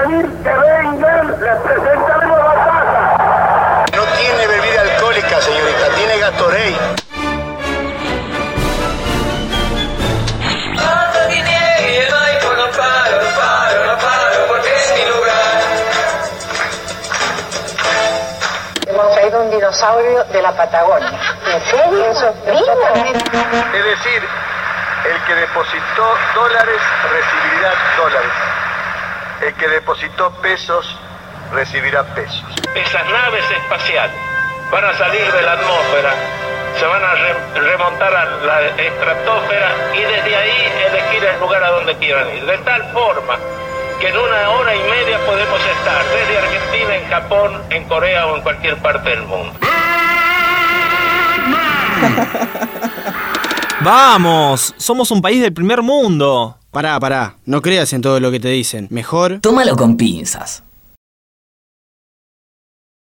pedir que vengan, les presentaremos batalla. No tiene bebida alcohólica, señorita, tiene Gatorade. Hemos traído un dinosaurio de la Patagonia. ¿En serio? Eso es vivo. Es decir, el que depositó dólares recibirá dólares. El que depositó pesos recibirá pesos. Esas naves espaciales van a salir de la atmósfera, se van a remontar a la estratosfera y desde ahí elegir el lugar a donde quieran ir. De tal forma que en 1 hora y media podemos estar desde Argentina, en Japón, en Corea o en cualquier parte del mundo. ¡Vamos! Somos un país del primer mundo. Pará, no creas en todo lo que te dicen. Mejor... Tómalo con pinzas.